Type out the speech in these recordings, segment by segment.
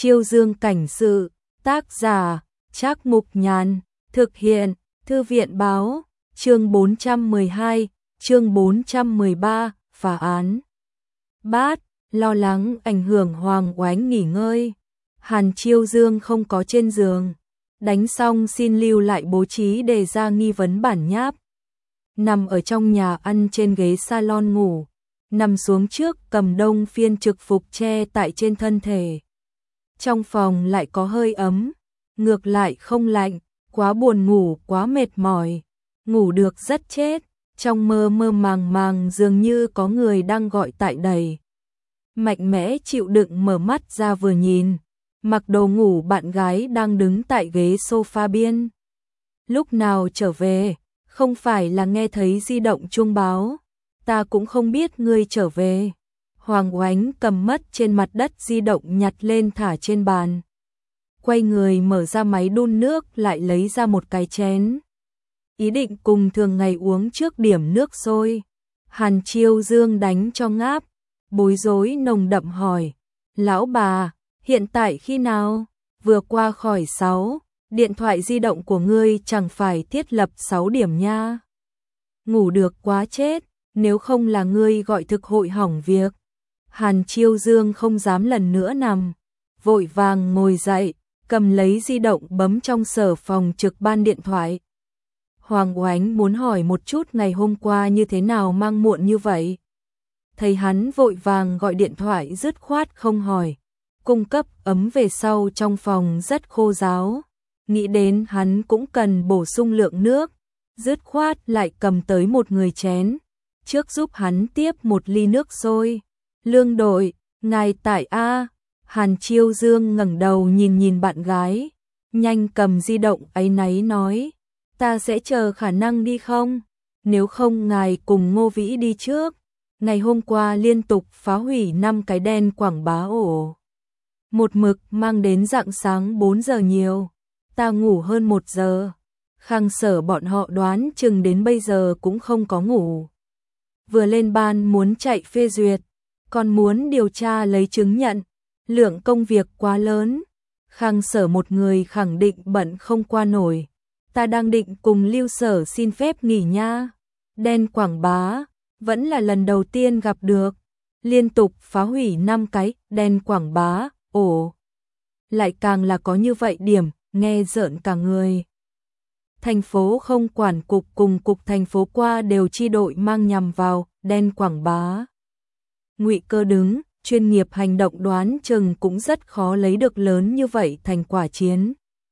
Chiêu Dương cảnh sự, tác giả, Trác Mục Nhàn, thực hiện, Thư viện báo, chương 412, chương 413, phá án. Bát, lo lắng ảnh hưởng Hoàng Oánh nghỉ ngơi. Hàn Chiêu Dương không có trên giường. Đánh xong xin lưu lại bố trí đề ra nghi vấn bản nháp. Nằm ở trong nhà ăn trên ghế salon ngủ. Nằm xuống trước cầm đông phiên trực phục che tại trên thân thể. Trong phòng lại có hơi ấm, ngược lại không lạnh, quá buồn ngủ, quá mệt mỏi, ngủ được rất chết, trong mơ mơ màng màng dường như có người đang gọi tại đầy. Mạnh mẽ chịu đựng mở mắt ra vừa nhìn, mặc đồ ngủ bạn gái đang đứng tại ghế sofa biên. Lúc nào trở về, không phải là nghe thấy di động chuông báo, ta cũng không biết ngươi trở về. Hoàng Oánh cầm mất trên mặt đất di động nhặt lên thả trên bàn. Quay người mở ra máy đun nước lại lấy ra một cái chén. Ý định cùng thường ngày uống trước điểm nước sôi. Hàn Chiêu Dương đánh cho ngáp, bối rối nồng đậm hỏi. Lão bà, hiện tại khi nào? Vừa qua khỏi 6, điện thoại di động của ngươi chẳng phải thiết lập 6 điểm nha. Ngủ được quá chết, nếu không là ngươi gọi thực hội hỏng việc. Hàn Chiêu Dương không dám lần nữa nằm, vội vàng ngồi dậy, cầm lấy di động bấm trong sở phòng trực ban điện thoại. Hoàng Oánh muốn hỏi một chút ngày hôm qua như thế nào mang muộn như vậy. Thấy hắn vội vàng gọi điện thoại dứt khoát không hỏi, cung cấp ấm về sau trong phòng rất khô ráo. Nghĩ đến hắn cũng cần bổ sung lượng nước, dứt khoát lại cầm tới một người chén, trước giúp hắn tiếp một ly nước sôi. Lương đội, ngài tại A. Hàn Chiêu Dương ngẩng đầu nhìn bạn gái, nhanh cầm di động áy náy nói, ta sẽ chờ khả năng đi không? Nếu không ngài cùng Ngô Vĩ đi trước. Ngày hôm qua liên tục phá hủy 5 cái đen quảng bá ổ. Một mực mang đến rạng sáng 4 giờ nhiều, ta ngủ hơn 1 giờ. Khang Sở bọn họ đoán chừng đến bây giờ cũng không có ngủ. Vừa lên ban muốn chạy phê duyệt, còn muốn điều tra lấy chứng nhận, lượng công việc quá lớn. Khang Sở một người khẳng định bận không qua nổi. Ta đang định cùng Lưu Sở xin phép nghỉ nha. Đen quảng bá, vẫn là lần đầu tiên gặp được. Liên tục phá hủy 5 cái đen quảng bá, ồ. Lại càng là có như vậy điểm, nghe rợn cả người. Thành phố không quản cục cùng cục thành phố qua đều chi đội mang nhằm vào đen quảng bá. Ngụy Cơ đứng, chuyên nghiệp hành động đoán chừng cũng rất khó lấy được lớn như vậy thành quả chiến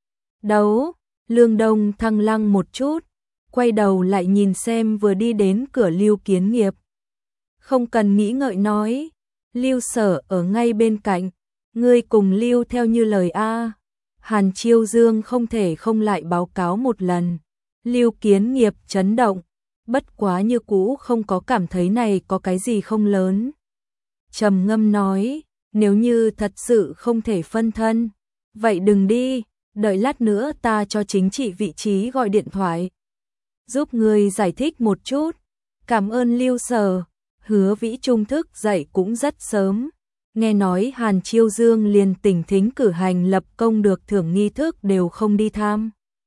đấu. Lương Đông thăng lăng một chút, quay đầu lại nhìn xem vừa đi đến cửa Lưu Kiến Nghiệp. Không cần nghĩ ngợi nói, Lưu Sở ở ngay bên cạnh, ngươi cùng Lưu theo như lời A. Hàn Chiêu Dương không thể không lại báo cáo một lần. Lưu Kiến Nghiệp chấn động, bất quá như cũ không có cảm thấy này có cái gì không lớn. Trầm ngâm nói, nếu như thật sự không thể phân thân, vậy đừng đi, đợi lát nữa ta cho chính trị vị trí gọi điện thoại. Giúp người giải thích một chút, cảm ơn Lưu Sở. Hứa Vĩ Trung thức dậy cũng rất sớm. Nghe nói Hàn Chiêu Dương liền tỉnh thính cử hành lập công được thưởng nghi thức đều không đi tham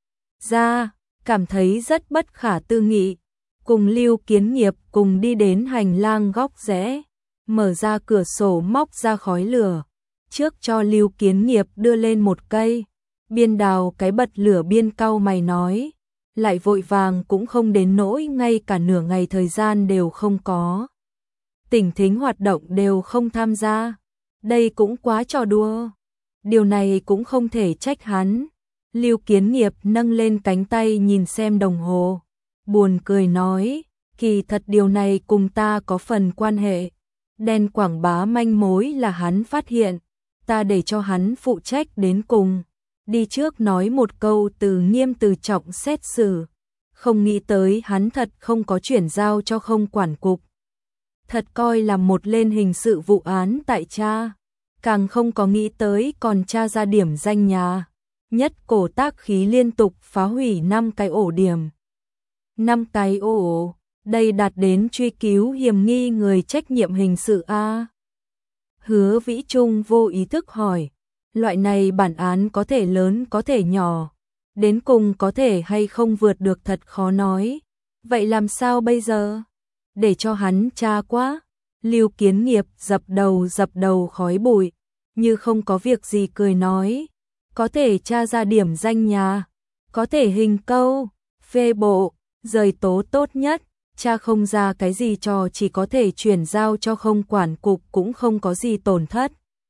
ra, cảm thấy rất bất khả tư nghị. Cùng Lưu Kiến Nghiệp cùng đi đến hành lang góc rẽ, mở ra cửa sổ móc ra khói lửa, trước cho Lưu Kiến Nghiệp đưa lên một cây. Biên đào cái bật lửa biên cau mày nói, lại vội vàng cũng không đến nỗi ngay cả nửa ngày thời gian đều không có. Tỉnh thính hoạt động đều không tham gia, đây cũng quá trò đùa. Điều này cũng không thể trách hắn. Lưu Kiến Nghiệp nâng lên cánh tay nhìn xem đồng hồ, buồn cười nói, kỳ thật điều này cùng ta có phần quan hệ. Đen quảng bá manh mối là hắn phát hiện, ta để cho hắn phụ trách đến cùng. Đi trước nói một câu từ nghiêm từ trọng xét xử, không nghĩ tới hắn thật không có chuyển giao cho không quản cục. Thật coi là một lên hình sự vụ án tại cha, càng không có nghĩ tới còn tra ra điểm danh nhà. Nhất cổ tác khí liên tục phá hủy 5 cái ổ điểm. 5 cái ổ, đây đạt đến truy cứu hiểm nghi người trách nhiệm hình sự A. Hứa Vĩ Trung vô ý thức hỏi, Loại này bản án có thể lớn có thể nhỏ, đến cùng có thể hay không vượt được thật khó nói. Vậy làm sao bây giờ? Để cho hắn tra quá. Lưu Kiến Nghiệp dập đầu khói bụi, như không có việc gì cười nói. Có thể tra ra điểm danh nhà, có thể hình câu, phê bộ, rời tố tốt nhất. Cha không ra cái gì trò chỉ có thể chuyển giao cho không quản cục cũng không có gì tổn thất.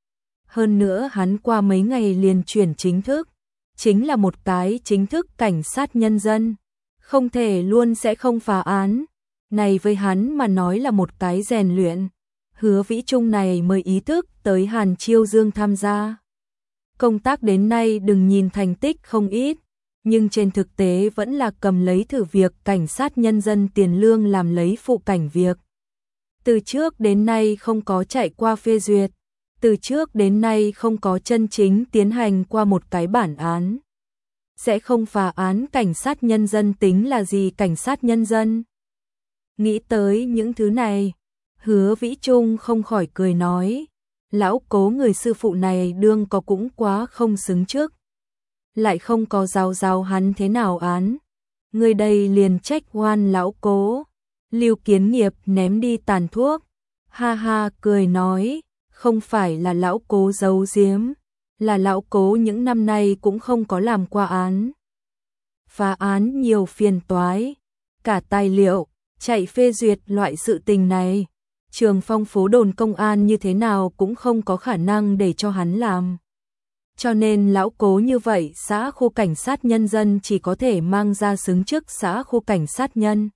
Hơn nữa hắn qua mấy ngày liền chuyển chính thức, chính là một cái chính thức cảnh sát nhân dân, không thể luôn sẽ không phá án. Này với hắn mà nói là một cái rèn luyện. Hứa Vĩ Trung này mới ý thức tới Hàn Chiêu Dương tham gia công tác đến nay đừng nhìn thành tích không ít, nhưng trên thực tế vẫn là cầm lấy thử việc cảnh sát nhân dân tiền lương làm lấy phụ cảnh việc. Từ trước đến nay không có chạy qua phê duyệt, từ trước đến nay không có chân chính tiến hành qua một cái bản án. Sẽ không phá án cảnh sát nhân dân tính là gì cảnh sát nhân dân? Nghĩ tới những thứ này, Hứa Vĩ Trung không khỏi cười nói, lão Cố người sư phụ này đương có cũng quá không xứng trước. Lại không có giáo hắn thế nào án. Người đây liền trách oan lão Cố. Lưu Kiến Nghiệp ném đi tàn thuốc, ha ha cười nói, không phải là lão Cố giấu giếm, là lão Cố những năm nay cũng không có làm qua án. Phá án nhiều phiền toái, cả tài liệu, chạy phê duyệt loại sự tình này, Trường Phong phố đồn công an như thế nào cũng không có khả năng để cho hắn làm. Cho nên lão Cố như vậy xã khu cảnh sát nhân dân chỉ có thể mang ra xứng chức xã khu cảnh sát nhân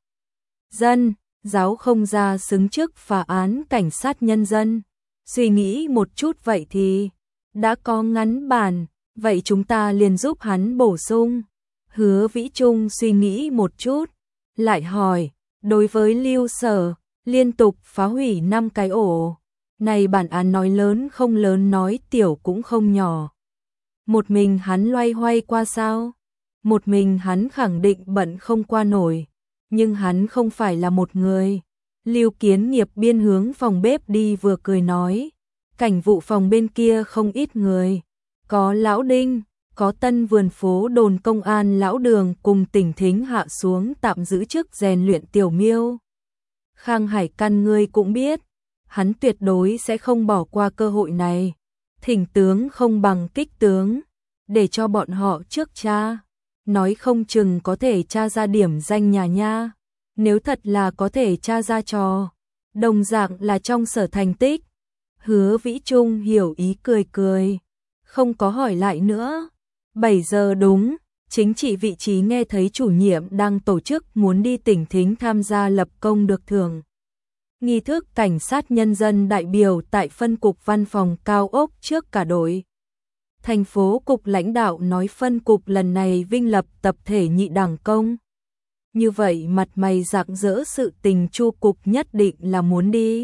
dân, giáo không ra xứng chức phá án cảnh sát nhân dân. Suy nghĩ một chút vậy thì đã có ngắn bản, vậy chúng ta liền giúp hắn bổ sung. Hứa Vĩ Trung suy nghĩ một chút, lại hỏi, đối với Lưu Sở, liên tục phá hủy 5 cái ổ, này bản án nói lớn không lớn nói tiểu cũng không nhỏ. Một mình hắn loay hoay qua sao? Một mình hắn khẳng định bận không qua nổi, nhưng hắn không phải là một người. Lưu Kiến Nghiệp biên hướng phòng bếp đi vừa cười nói, cảnh vụ phòng bên kia không ít người, có lão Đinh, có tân vườn phố đồn công an lão Đường cùng tỉnh Thính hạ xuống tạm giữ chức rèn luyện tiểu miêu. Khang Hải Căn ngươi cũng biết, hắn tuyệt đối sẽ không bỏ qua cơ hội này. Thỉnh tướng không bằng kích tướng, để cho bọn họ trước tra, nói không chừng có thể tra ra điểm danh nhà nha. Nếu thật là có thể tra ra trò, đồng dạng là trong sở thành tích. Hứa Vĩ Trung hiểu ý cười cười, không có hỏi lại nữa. 7 giờ đúng, chính trị vị trí nghe thấy chủ nhiệm đang tổ chức muốn đi tỉnh Thính tham gia lập công được thưởng. Nghi thức cảnh sát nhân dân đại biểu tại phân cục văn phòng cao ốc trước cả đội. Thành phố cục lãnh đạo nói phân cục lần này vinh lập tập thể nhị đảng công. Như vậy mặt mày rạng rỡ sự tình Chu cục nhất định là muốn đi.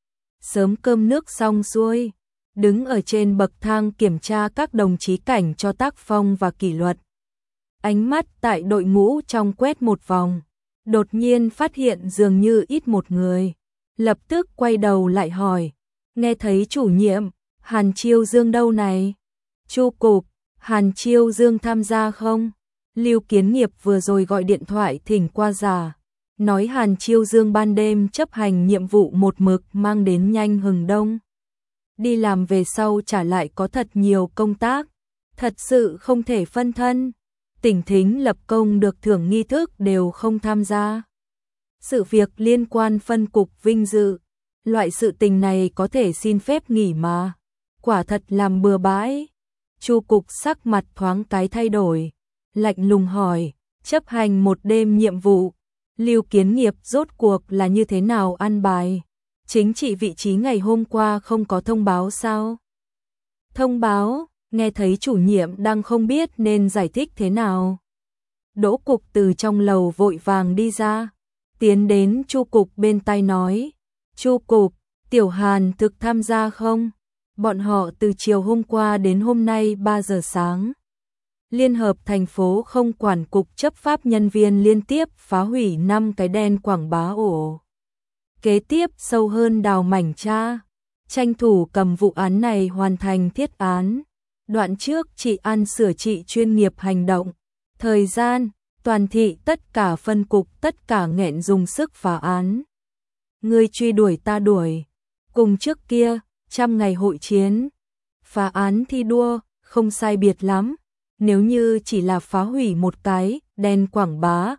Sớm cơm nước xong xuôi, đứng ở trên bậc thang kiểm tra các đồng chí cảnh cho tác phong và kỷ luật. Ánh mắt tại đội ngũ trong quét một vòng, đột nhiên phát hiện dường như ít một người. Lập tức quay đầu lại hỏi, nghe thấy chủ nhiệm, Hàn Chiêu Dương đâu này? Chu cục, Hàn Chiêu Dương tham gia không? Lưu Kiến Nghiệp vừa rồi gọi điện thoại thỉnh qua giả, nói Hàn Chiêu Dương ban đêm chấp hành nhiệm vụ một mực mang đến nhanh hừng đông. Đi làm về sau trả lại có thật nhiều công tác, thật sự không thể phân thân. Tỉnh Thính lập công được thưởng nghi thức đều không tham gia. Sự việc liên quan phân cục vinh dự, loại sự tình này có thể xin phép nghỉ mà. Quả thật làm bừa bãi. Chu cục sắc mặt thoáng cái thay đổi, lạnh lùng hỏi, chấp hành một đêm nhiệm vụ, Lưu Kiến Nghiệp rốt cuộc là như thế nào ăn bài? Chính trị vị trí ngày hôm qua không có thông báo sao? Thông báo, nghe thấy chủ nhiệm đang không biết nên giải thích thế nào. Đỗ cục từ trong lầu vội vàng đi ra, tiến đến Chu cục bên tai nói, Chu cục, Tiểu Hàn thực tham gia không? Bọn họ từ chiều hôm qua đến hôm nay 3 giờ sáng. Liên hợp thành phố không quản cục chấp pháp nhân viên liên tiếp phá hủy 5 cái đen quảng bá ổ. Kế tiếp sâu hơn đào mảnh tra, tranh thủ cầm vụ án này hoàn thành thiết án. Đoạn trước chị An sửa trị chuyên nghiệp hành động. Thời gian, toàn thị tất cả phân cục tất cả nghẹn dùng sức phá án. Ngươi truy đuổi ta đuổi. Cùng trước kia, 100 ngày hội chiến. Phá án thi đua, không sai biệt lắm. Nếu như chỉ là phá hủy một cái, đèn quảng bá,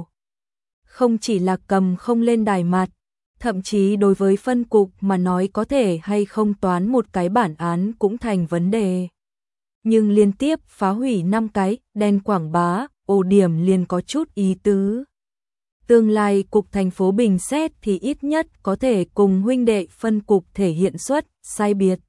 không chỉ là cầm không lên đài mặt, thậm chí đối với phân cục mà nói có thể hay không toán một cái bản án cũng thành vấn đề. Nhưng liên tiếp phá hủy 5 cái, đèn quảng bá, điểm liền có chút ý tứ. Tương lai cục thành phố bình xét thì ít nhất có thể cùng huynh đệ phân cục thể hiện xuất, sai biệt.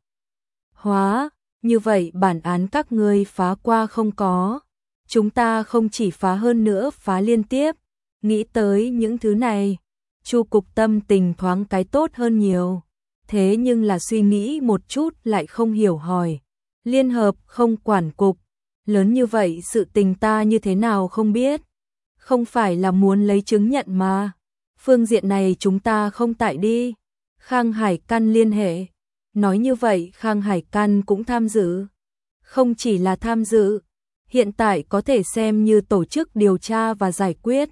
Hóa, như vậy bản án các ngươi phá qua không có. Chúng ta không chỉ phá hơn nữa phá liên tiếp. Nghĩ tới những thứ này, Chu cục tâm tình thoáng cái tốt hơn nhiều. Thế nhưng là suy nghĩ một chút lại không hiểu hỏi. Liên hợp không quản cục, lớn như vậy sự tình ta như thế nào không biết. Không phải là muốn lấy chứng nhận mà. Phương diện này chúng ta không tại đi. Khang Hải Căn liên hệ. Nói như vậy Khang Hải Căn cũng tham dự. Không chỉ là tham dự, hiện tại có thể xem như tổ chức điều tra và giải quyết.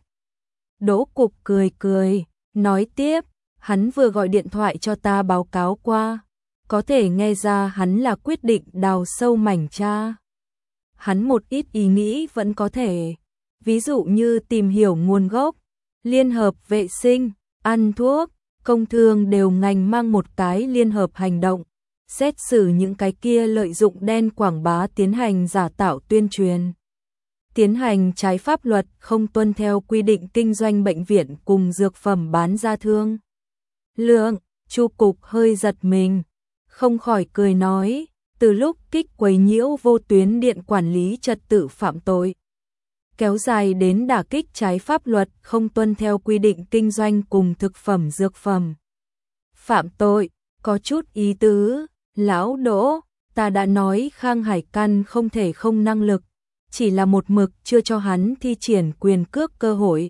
Đỗ Cục cười cười, nói tiếp, hắn vừa gọi điện thoại cho ta báo cáo qua. Có thể nghe ra hắn là quyết định đào sâu mảnh tra. Hắn một ít ý nghĩ vẫn có thể. Ví dụ như tìm hiểu nguồn gốc, liên hợp vệ sinh, ăn thuốc, công thương đều ngành mang một cái liên hợp hành động, xét xử những cái kia lợi dụng đen quảng bá tiến hành giả tạo tuyên truyền. Tiến hành trái pháp luật không tuân theo quy định kinh doanh bệnh viện cùng dược phẩm bán ra thương. Lượng, Chu cục hơi giật mình, không khỏi cười nói, từ lúc kích quấy nhiễu vô tuyến điện quản lý trật tự phạm tội. Kéo dài đến đả kích trái pháp luật không tuân theo quy định kinh doanh cùng thực phẩm dược phẩm. Phạm tội, có chút ý tứ, lão Đỗ, ta đã nói Khang Hải Căn không thể không năng lực, chỉ là một mực chưa cho hắn thi triển quyền cước cơ hội.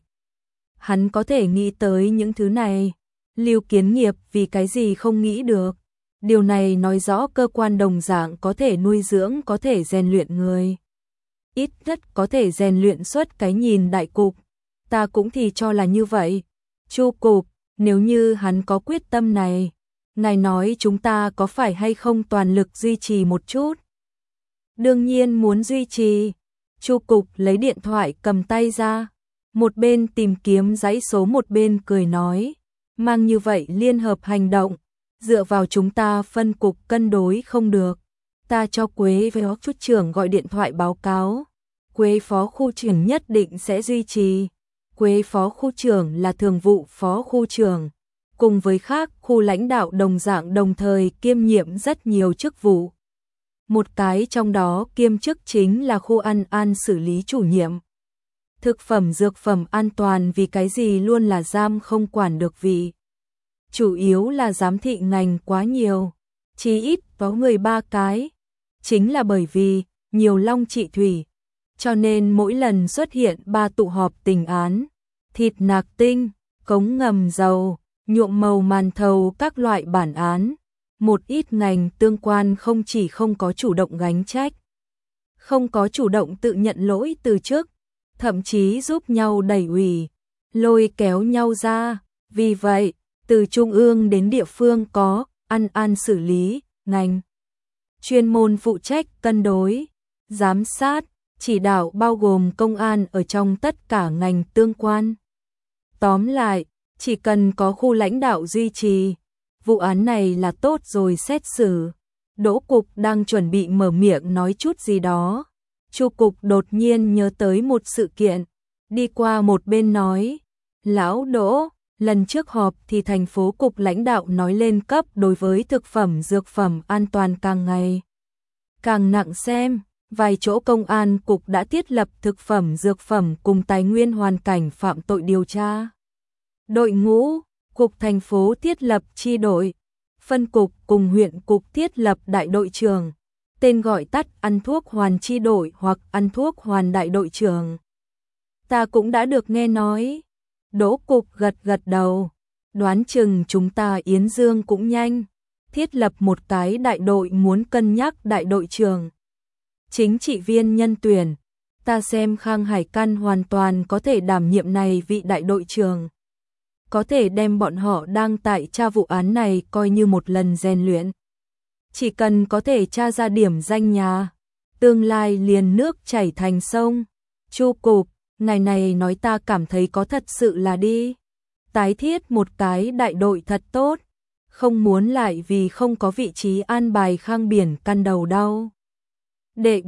Hắn có thể nghĩ tới những thứ này, Lưu Kiến Nghiệp vì cái gì không nghĩ được. Điều này nói rõ cơ quan đồng dạng có thể nuôi dưỡng có thể rèn luyện người. Ít nhất có thể rèn luyện xuất cái nhìn đại cục. Ta cũng thì cho là như vậy. Chu cục, nếu như hắn có quyết tâm này, ngài nói chúng ta có phải hay không toàn lực duy trì một chút? Đương nhiên muốn duy trì. Chu cục lấy điện thoại cầm tay ra, một bên tìm kiếm dãy số một bên cười nói, mang như vậy liên hợp hành động, dựa vào chúng ta phân cục cân đối không được. Ta cho Quế phó khu trưởng gọi điện thoại báo cáo. Quế phó khu trưởng nhất định sẽ duy trì. Quế phó khu trưởng là thường vụ phó khu trưởng, cùng với khác khu lãnh đạo đồng dạng đồng thời kiêm nhiệm rất nhiều chức vụ. Một cái trong đó kiêm chức chính là khu ăn an xử lý chủ nhiệm. Thực phẩm dược phẩm an toàn vì cái gì luôn là giam không quản được vì. Chủ yếu là giám thị ngành quá nhiều, chí ít có người 3 cái. Chính là bởi vì nhiều long trị thủy, cho nên mỗi lần xuất hiện 3 tụ họp tình án, thịt nạc tinh, cống ngầm dầu, nhuộm màu màn thầu các loại bản án. Một ít ngành tương quan không chỉ không có chủ động gánh trách, không có chủ động tự nhận lỗi từ chức, thậm chí giúp nhau đẩy ủy, lôi kéo nhau ra. Vì vậy, từ trung ương đến địa phương có ăn an xử lý, ngành chuyên môn phụ trách cân đối, giám sát, chỉ đạo bao gồm công an ở trong tất cả ngành tương quan. Tóm lại, chỉ cần có khu lãnh đạo duy trì, vụ án này là tốt rồi xét xử. Đỗ Cục đang chuẩn bị mở miệng nói chút gì đó. Chu Cục đột nhiên nhớ tới một sự kiện, đi qua một bên nói, lão Đỗ, lần trước họp thì thành phố cục lãnh đạo nói lên cấp đối với thực phẩm dược phẩm an toàn càng ngày càng nặng xem, vài chỗ công an cục đã thiết lập thực phẩm dược phẩm cùng tài nguyên hoàn cảnh phạm tội điều tra. Đội ngũ, cục thành phố thiết lập chi đội, phân cục cùng huyện cục thiết lập đại đội trưởng, tên gọi tắt ăn thuốc hoàn chi đội hoặc ăn thuốc hoàn đại đội trưởng. Ta cũng đã được nghe nói. Đỗ Cục gật gật đầu, đoán chừng chúng ta Yến Dương cũng nhanh, thiết lập một cái đại đội muốn cân nhắc đại đội trưởng, chính trị viên nhân tuyển. Ta xem Khang Hải Căn hoàn toàn có thể đảm nhiệm này vị đại đội trưởng. Có thể đem bọn họ đang tại tra vụ án này coi như một lần rèn luyện. Chỉ cần có thể tra ra điểm danh nhà, tương lai liền nước chảy thành sông. Chu cục, ngày này nói ta cảm thấy có thật sự là đi. Tái thiết một cái đại đội thật tốt, không muốn lại vì không có vị trí an bài Khang Biển Căn đầu đau. Đệ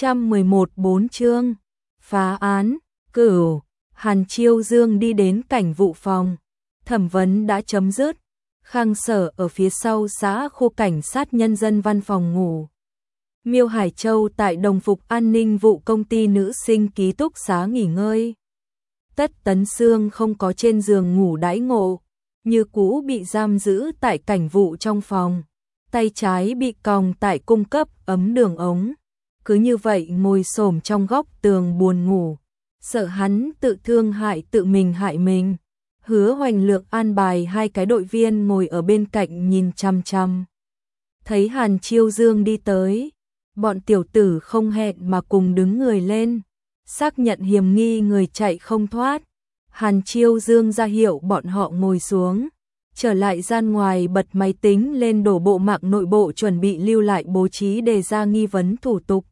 411 4 chương, phá án, cửu, Hàn Chiêu Dương đi đến cảnh vụ phòng. Thẩm vấn đã chấm dứt, Khang Sở ở phía sau xã khu cảnh sát nhân dân văn phòng ngủ. Miêu Hải Châu tại đồng phục an ninh vụ công ty nữ sinh ký túc xá nghỉ ngơi. Tất Tấn Sương không có trên giường ngủ đãi ngộ, như cũ bị giam giữ tại cảnh vụ trong phòng. Tay trái bị còng tại cung cấp ấm đường ống. Cứ như vậy ngồi xổm trong góc tường buồn ngủ, sợ hắn tự thương hại tự mình hại mình. Hứa Hoành Lượng an bài hai cái đội viên ngồi ở bên cạnh nhìn chằm chằm. Thấy Hàn Chiêu Dương đi tới, bọn tiểu tử không hẹn mà cùng đứng người lên, xác nhận hiểm nghi người chạy không thoát. Hàn Chiêu Dương ra hiệu bọn họ ngồi xuống, trở lại gian ngoài bật máy tính lên đổ bộ mạng nội bộ chuẩn bị lưu lại bố trí đề ra nghi vấn thủ tục.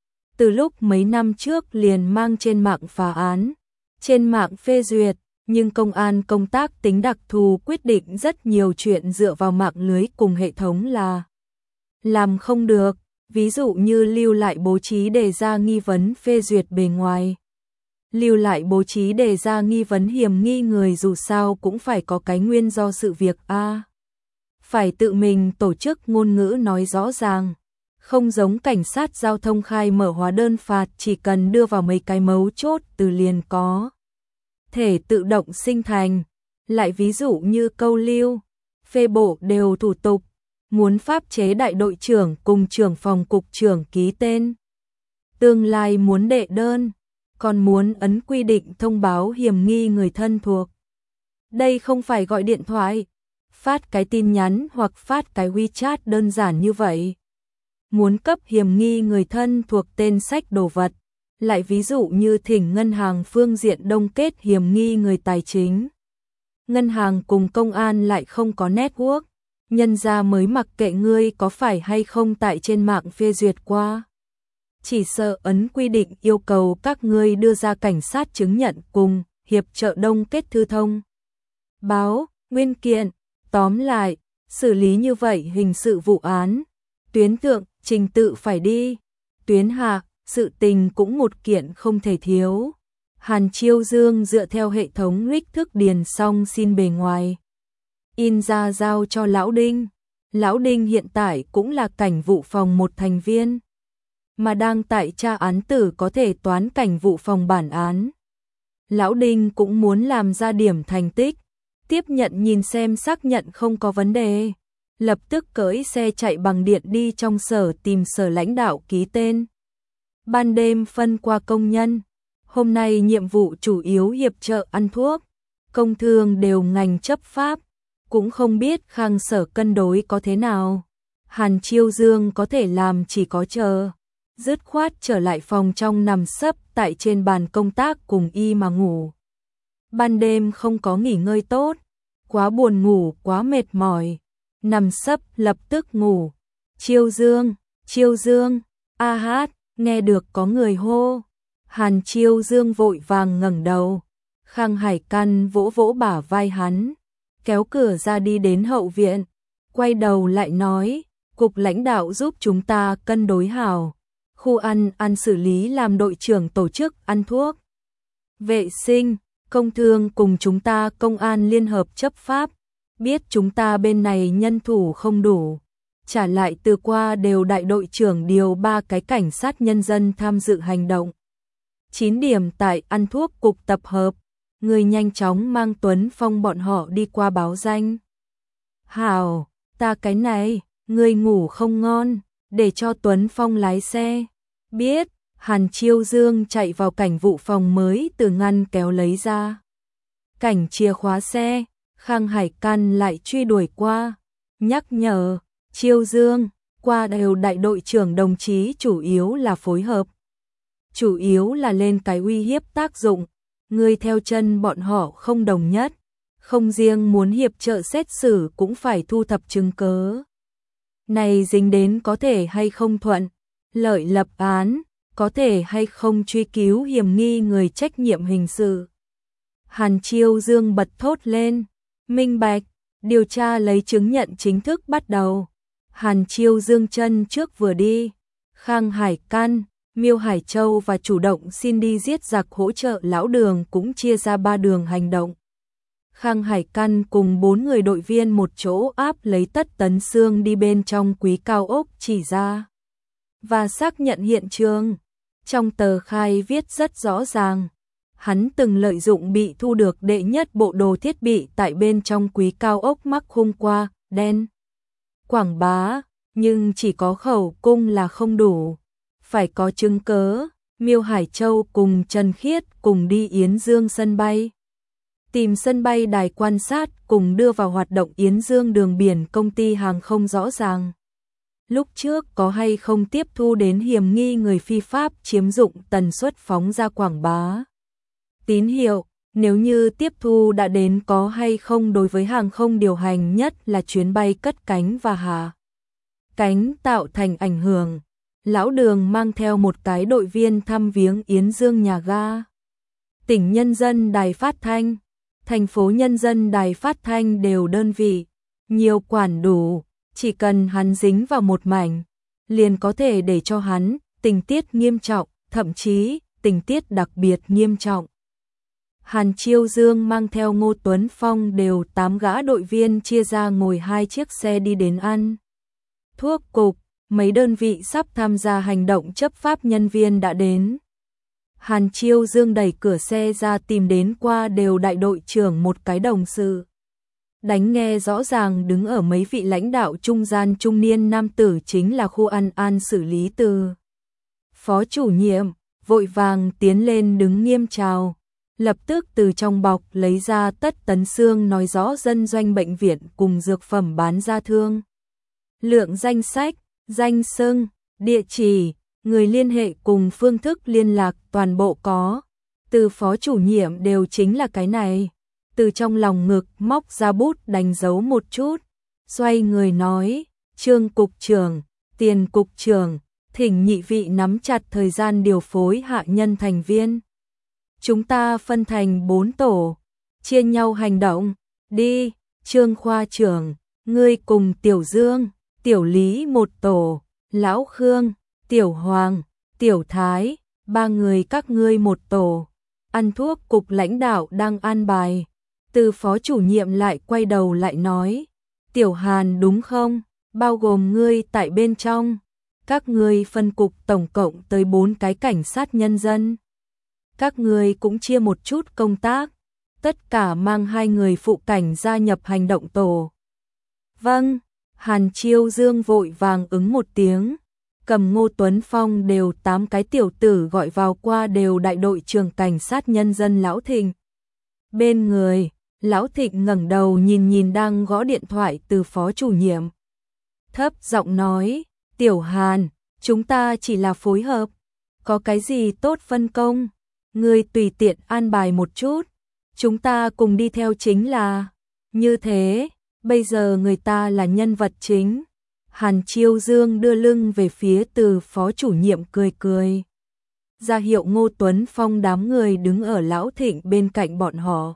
Từ lúc mấy năm trước liền mang trên mạng phá án, trên mạng phê duyệt, nhưng công an công tác tính đặc thù quyết định rất nhiều chuyện dựa vào mạng lưới cùng hệ thống là làm không được, ví dụ như lưu lại bố trí đề ra nghi vấn phê duyệt bề ngoài. Lưu lại bố trí đề ra nghi vấn hiểm nghi người dù sao cũng phải có cái nguyên do sự việc a. Phải tự mình tổ chức ngôn ngữ nói rõ ràng, không giống cảnh sát giao thông khai mở hóa đơn phạt chỉ cần đưa vào mấy cái mấu chốt từ liền có thể tự động sinh thành. Lại ví dụ như câu lưu, phê bộ đều thủ tục, muốn pháp chế đại đội trưởng cùng trưởng phòng cục trưởng ký tên. Tương lai muốn đệ đơn, còn muốn ấn quy định thông báo hiểm nghi người thân thuộc. Đây không phải gọi điện thoại, phát cái tin nhắn hoặc phát cái WeChat đơn giản như vậy. Muốn cấp hiểm nghi người thân thuộc tên sách đồ vật, lại ví dụ như thỉnh ngân hàng phương diện đông kết hiểm nghi người tài chính. Ngân hàng cùng công an lại không có network, nhân ra mới mặc kệ ngươi có phải hay không tại trên mạng phê duyệt qua. Chỉ sợ ấn quy định yêu cầu các ngươi đưa ra cảnh sát chứng nhận cùng hiệp trợ đông kết thư thông báo, nguyên kiện. Tóm lại, xử lý như vậy hình sự vụ án, tuyến thượng trình tự phải đi, tuyến hạ sự tình cũng một kiện không thể thiếu. Hàn Chiêu Dương dựa theo hệ thống rích thức điền xong xin bề ngoài, in ra giao cho Lão Đinh. Lão Đinh hiện tại cũng là cảnh vụ phòng một thành viên, mà đang tại tra án tử có thể toán cảnh vụ phòng bản án. Lão Đinh cũng muốn làm ra điểm thành tích, tiếp nhận nhìn xem xác nhận không có vấn đề, lập tức cưỡi xe chạy bằng điện đi trong sở tìm sở lãnh đạo ký tên. Ban đêm phân qua công nhân, hôm nay nhiệm vụ chủ yếu hiệp trợ ăn thuốc, công thương đều ngành chấp pháp, cũng không biết Khang Sở cân đối có thế nào. Hàn Chiêu Dương có thể làm chỉ có chờ, dứt khoát trở lại phòng trong nằm sấp tại trên bàn công tác cùng y mà ngủ. Ban đêm không có nghỉ ngơi tốt, quá buồn ngủ quá mệt mỏi, nằm sấp lập tức ngủ. Chiêu Dương, a hát, nghe được có người hô. Hàn Chiêu Dương vội vàng ngẩng đầu, Khang Hải Căn vỗ vỗ bả vai hắn, kéo cửa ra đi đến hậu viện, quay đầu lại nói, cục lãnh đạo giúp chúng ta cân đối hảo, khu ăn xử lý làm đội trưởng tổ chức ăn thuốc, vệ sinh, công thương cùng chúng ta công an liên hợp chấp pháp, biết chúng ta bên này nhân thủ không đủ, trả lại từ qua đều đại đội trưởng điều 3 cái cảnh sát nhân dân tham dự hành động. 9 điểm tại ăn thuốc cục tập hợp, người nhanh chóng mang Tuấn Phong bọn họ đi qua báo danh. Hảo, ta cái này, người ngủ không ngon, để cho Tuấn Phong lái xe. Biết, Hàn Chiêu Dương chạy vào cảnh vụ phòng mới từ ngăn kéo lấy ra cảnh chìa khóa xe. Khang Hải Căn lại truy đuổi qua, nhắc nhở, Chiêu Dương, qua đều đại đội trưởng đồng chí chủ yếu là phối hợp. Chủ yếu là lên cái uy hiếp tác dụng, người theo chân bọn họ không đồng nhất, không riêng muốn hiệp trợ xét xử cũng phải thu thập chứng cớ. Này dính đến có thể hay không thuận, lợi lập án, có thể hay không truy cứu hiểm nghi người trách nhiệm hình sự. Hàn Chiêu Dương bật thốt lên, minh bạch, điều tra lấy chứng nhận chính thức bắt đầu. Hàn Chiêu Dương chân trước vừa đi, Khang Hải Căn, Miêu Hải Châu và chủ động xin đi giết giặc hỗ trợ Lão Đường cũng chia ra 3 đường hành động. Khang Hải Căn cùng 4 người đội viên một chỗ áp lấy Tất Tấn Xương đi bên trong quý cao ốc chỉ ra và xác nhận hiện trường. Trong tờ khai viết rất rõ ràng, hắn từng lợi dụng bị thu được đệ nhất bộ đồ thiết bị tại bên trong quý cao ốc mắc hôm qua, đen. Quảng bá, nhưng chỉ có khẩu cung là không đủ, phải có chứng cớ. Miêu Hải Châu cùng Trần Khiết cùng đi Yến Dương sân bay, tìm sân bay đài quan sát cùng đưa vào hoạt động Yến Dương đường biển công ty hàng không rõ ràng. Lúc trước có hay không tiếp thu đến hiểm nghi người phi pháp chiếm dụng tần suất phóng ra quảng bá tín hiệu, nếu như tiếp thu đã đến có hay không đối với hàng không điều hành nhất là chuyến bay cất cánh và hạ cánh tạo thành ảnh hưởng. Lão Đường mang theo một cái đội viên thăm viếng Yến Dương nhà ga. Tỉnh Nhân dân Đài Phát Thanh, thành phố Nhân dân Đài Phát Thanh đều đơn vị, nhiều quản đủ, chỉ cần hắn dính vào một mảnh, liền có thể để cho hắn tình tiết nghiêm trọng, thậm chí tình tiết đặc biệt nghiêm trọng. Hàn Chiêu Dương mang theo Ngô Tuấn Phong đều 8 gã đội viên chia ra ngồi 2 chiếc xe đi đến ăn thuốc cục, mấy đơn vị sắp tham gia hành động chấp pháp nhân viên đã đến. Hàn Chiêu Dương đẩy cửa xe ra tìm đến qua đều đại đội trưởng một cái đồng sự. Đánh nghe rõ ràng đứng ở mấy vị lãnh đạo trung gian trung niên nam tử chính là khu ăn an xử lý từ. Phó chủ nhiệm, vội vàng tiến lên đứng nghiêm chào. Lập tức từ trong bọc lấy ra Tất Tấn Xương nói rõ dân doanh bệnh viện cùng dược phẩm bán ra thương. Lượng danh sách, danh xưng, địa chỉ, người liên hệ cùng phương thức liên lạc toàn bộ có. Từ phó chủ nhiệm đều chính là cái này. Từ trong lòng ngực móc ra bút đánh dấu một chút. Xoay người nói, Trương cục trưởng, Tiền cục trưởng, thỉnh nhị vị nắm chặt thời gian điều phối hạ nhân thành viên. Chúng ta phân thành 4 tổ, chia nhau hành động, đi. Trương khoa trưởng, ngươi cùng Tiểu Dương, Tiểu Lý một tổ, Lão Khương, Tiểu Hoàng, Tiểu Thái, 3 người các ngươi một tổ. Ăn thuốc cục lãnh đạo đang an bài. Từ phó chủ nhiệm lại quay đầu lại nói, Tiểu Hàn đúng không, bao gồm ngươi tại bên trong. Các ngươi phân cục tổng cộng tới 4 cái cảnh sát nhân dân. Các ngươi cũng chia một chút công tác, tất cả mang 2 người phụ cảnh gia nhập hành động tổ. Vâng, Hàn Chiêu Dương vội vàng ứng một tiếng, cầm Ngô Tuấn Phong đều 8 cái tiểu tử gọi vào qua đều đại đội trưởng cảnh sát nhân dân Lão Thịnh. Bên người, Lão Thịnh ngẩng đầu nhìn đang gõ điện thoại từ phó chủ nhiệm. Thấp giọng nói, Tiểu Hàn, chúng ta chỉ là phối hợp, có cái gì tốt phân công, ngươi tùy tiện an bài một chút, chúng ta cùng đi theo chính là. Như thế, bây giờ người ta là nhân vật chính. Hàn Chiêu Dương đưa lưng về phía từ phó chủ nhiệm cười cười. Ra hiệu Ngô Tuấn Phong đám người đứng ở Lão Thịnh bên cạnh bọn họ.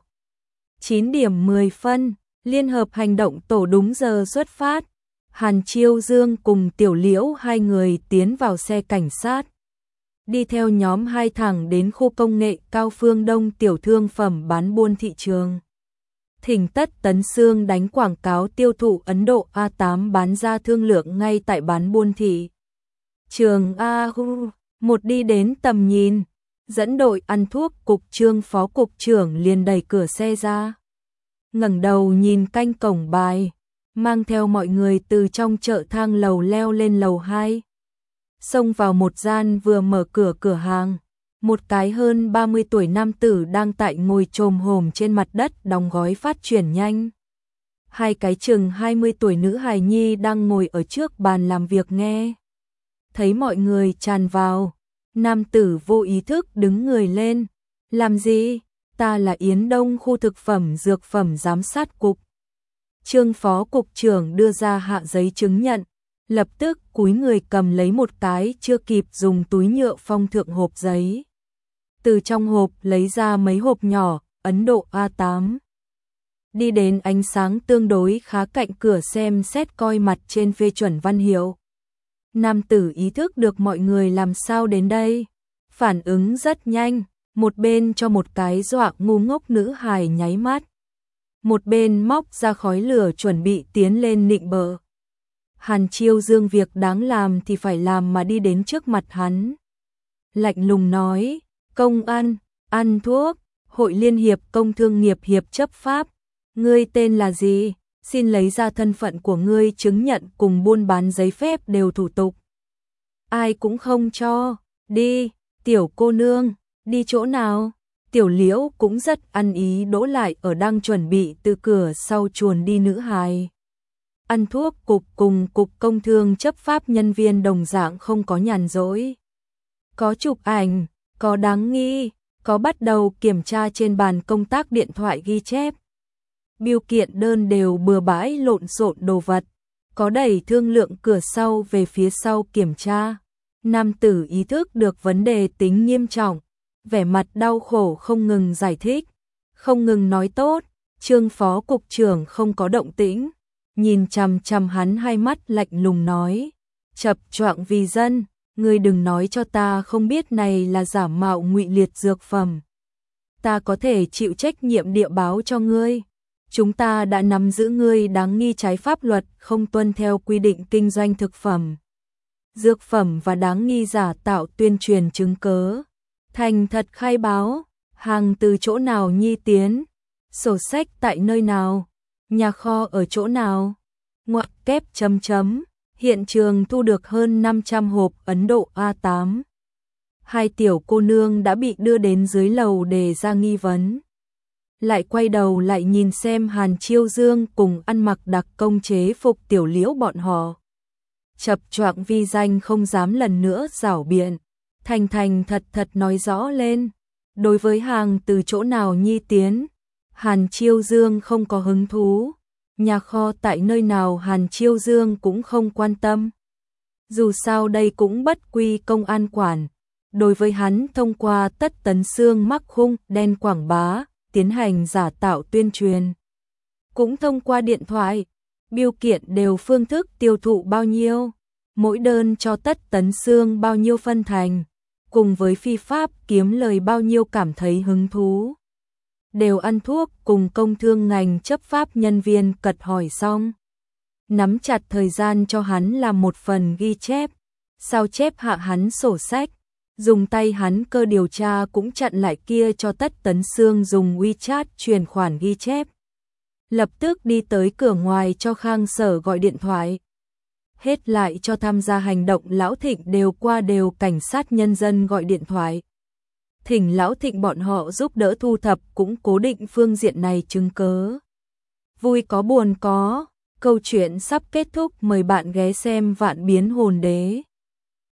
9 điểm 10 phân, liên hợp hành động tổ đúng giờ xuất phát. Hàn Chiêu Dương cùng Tiểu Liễu 2 người tiến vào xe cảnh sát. Đi theo nhóm 2 thẳng đến khu công nghệ Cao Phương Đông tiểu thương phẩm bán buôn thị trường. Thỉnh Tất Tấn Xương đánh quảng cáo tiêu thụ Ấn Độ A8 bán ra thương lượng ngay tại bán buôn thị trường A1 đi đến tầm nhìn. Dẫn đội ăn thuốc cục Trương phó cục trưởng liền đẩy cửa xe ra. Ngẩng đầu nhìn canh cổng bài, mang theo mọi người từ trong chợ thang lầu leo lên lầu 2. Xông vào một gian vừa mở cửa hàng, một cái hơn 30 tuổi nam tử đang tại ngồi chồm hổm trên mặt đất đóng gói phát chuyển nhanh. Hai cái chừng 20 tuổi nữ hài nhi đang ngồi ở trước bàn làm việc nghe. Thấy mọi người tràn vào, nam tử vô ý thức đứng người lên. Làm gì? Ta là Yến Đông khu thực phẩm dược phẩm giám sát cục. Trương phó cục trưởng đưa ra hạ giấy chứng nhận, lập tức cúi người cầm lấy một cái chưa kịp dùng túi nhựa phong thượng hộp giấy. Từ trong hộp lấy ra mấy hộp nhỏ, Ấn Độ A8. Đi đến ánh sáng tương đối khá cạnh cửa xem xét coi mặt trên phê chuẩn văn hiệu. Nam tử ý thức được mọi người làm sao đến đây. Phản ứng rất nhanh, một bên cho một cái dọa ngu ngốc nữ hài nháy mắt. Một bên móc ra khói lửa chuẩn bị tiến lên nịnh bợ. Hàn Chiêu Dương việc đáng làm thì phải làm mà đi đến trước mặt hắn. Lạnh lùng nói, công an, ăn thuốc, hội liên hiệp công thương nghiệp hiệp chấp pháp. Ngươi tên là gì? Xin lấy ra thân phận của ngươi, chứng nhận cùng buôn bán giấy phép đều thủ tục. Ai cũng không cho. Đi, tiểu cô nương, đi chỗ nào? Tiểu Liễu cũng rất ăn ý đỗ lại ở đang chuẩn bị từ cửa sau chuồn đi nữ hài. Ăn thuốc cục cùng cục công thương chấp pháp nhân viên đồng dạng không có nhàn rỗi. Có chụp ảnh, có đáng nghi, có bắt đầu kiểm tra trên bàn công tác điện thoại ghi chép. Biêu kiện đơn đều bừa bãi lộn xộn đồ vật, có đẩy thương lượng cửa sau về phía sau kiểm tra. Nam tử ý thức được vấn đề tính nghiêm trọng, vẻ mặt đau khổ không ngừng giải thích, không ngừng nói tốt. Trương phó cục trưởng không có động tĩnh, nhìn chằm chằm hắn hai mắt lạnh lùng nói, chập choạng vì dân, ngươi đừng nói cho ta không biết này là giả mạo ngụy liệt dược phẩm. Ta có thể chịu trách nhiệm địa báo cho ngươi. Chúng ta đã nắm giữ ngươi đáng nghi trái pháp luật, không tuân theo quy định kinh doanh thực phẩm, dược phẩm và đáng nghi giả tạo tuyên truyền chứng cớ. Thành thật khai báo, hàng từ chỗ nào nhi tiến, sổ sách tại nơi nào, nhà kho ở chỗ nào. Ngoặc kép chấm chấm, hiện trường thu được hơn 500 hộp Ấn Độ A8. Hai tiểu cô nương đã bị đưa đến dưới lầu để ra nghi vấn. Lại quay đầu lại nhìn xem Hàn Chiêu Dương cùng ăn mặc đặc công chế phục Tiểu Liễu bọn họ. Chập choạng vi danh không dám lần nữa giảo biện, thành thành thật thật nói rõ lên. Đối với hàng từ chỗ nào nhi tiến, Hàn Chiêu Dương không có hứng thú. Nhà kho tại nơi nào Hàn Chiêu Dương cũng không quan tâm. Dù sao đây cũng bất quy công an quản. Đối với hắn thông qua Tất Tấn Xương mắc hung đen quảng bá, tiến hành giả tạo tuyên truyền. Cũng thông qua điện thoại, biêu kiện đều phương thức tiêu thụ bao nhiêu, mỗi đơn cho Tất Tấn Xương bao nhiêu phân thành, cùng với phi pháp kiếm lời bao nhiêu cảm thấy hứng thú. Đều ăn thuốc cùng công thương ngành chấp pháp nhân viên cật hỏi xong. Nắm chặt thời gian cho hắn làm một phần ghi chép, sao chép hạ hắn sổ sách. Dùng tay hắn cơ điều tra cũng chặn lại kia cho Tất Tấn Xương dùng WeChat chuyển khoản ghi chép. Lập tức đi tới cửa ngoài cho Khang Sở gọi điện thoại. Hết lại cho tham gia hành động Lão Thịnh đều qua đều cảnh sát nhân dân gọi điện thoại. Thỉnh Lão Thịnh bọn họ giúp đỡ thu thập cũng cố định phương diện này chứng cớ. Vui có buồn có, câu chuyện sắp kết thúc, mời bạn ghé xem Vạn Biến Hồn Đế.